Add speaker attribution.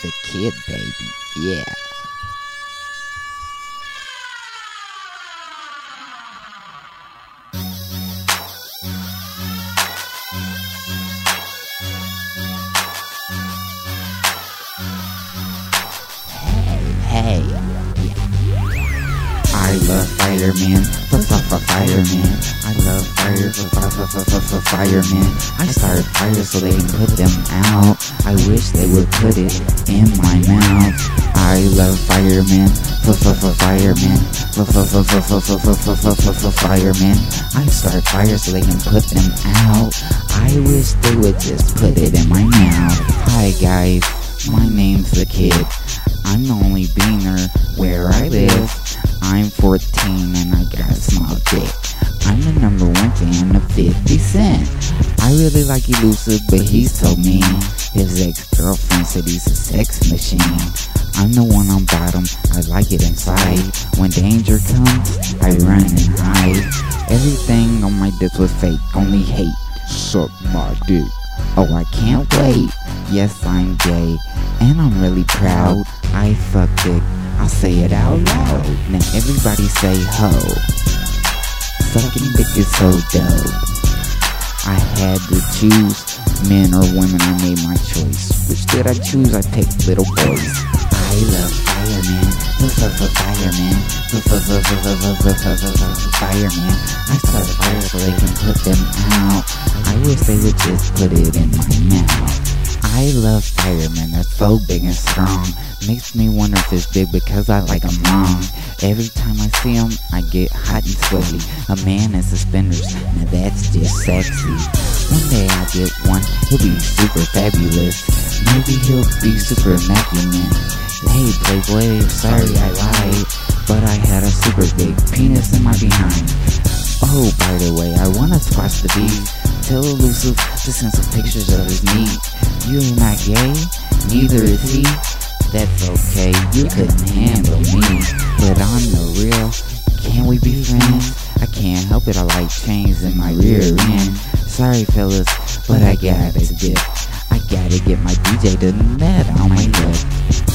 Speaker 1: the kid, baby. Yeah. Hey. I love Fireman, Fireman. I love Fireman. I start fires so they can put them out. I wish they would put it in my mouth. I love Fireman, Fireman. Fireman. I start fires so they can put them out. I wish they would just put it in my mouth. Hi guys, my name's the Kid. I'm the only beaner where I live. I'm 14 and I got a small dick. I'm the number one fan of 50 Cent. I really like Elusive, but he's so mean. His ex-girlfriend said he's a sex machine. I'm the one on bottom, I like it inside. When danger comes, I run and hide. Everything on my dick was fake, only hate. Suck my dick. Oh, I can't wait. Yes, I'm gay, and I'm really proud. I fuck dick, I'll say it out loud. Now everybody say ho. Sucking dick is so dope. I had to choose men or women, I made my choice. Which did I choose? I picked little boys. I love Fireman, Fireman, Fireman. I start fires so they can put them out. I wish they would just put it in my mouth. I love Fireman, they're so big and strong. Makes me wonder if it's big because I like them long. Every time I see him, I get hot and sweaty. A man in suspenders, now that's just sexy. One day I'll get one, he'll be super fabulous. Maybe he'll be super immaculate. Hey Playboy, sorry I lied, but I had a super big penis in my behind. Oh, by the way, I wanna squash the beef. Tell Elusive to send some pictures of his meat. You're not gay, neither is he. That's okay, you couldn't handle me. But on the real, can we be friends? I can't help it, I like chains in my rear end. Sorry fellas, but I gotta dip. I gotta get my DJ to net on my lip.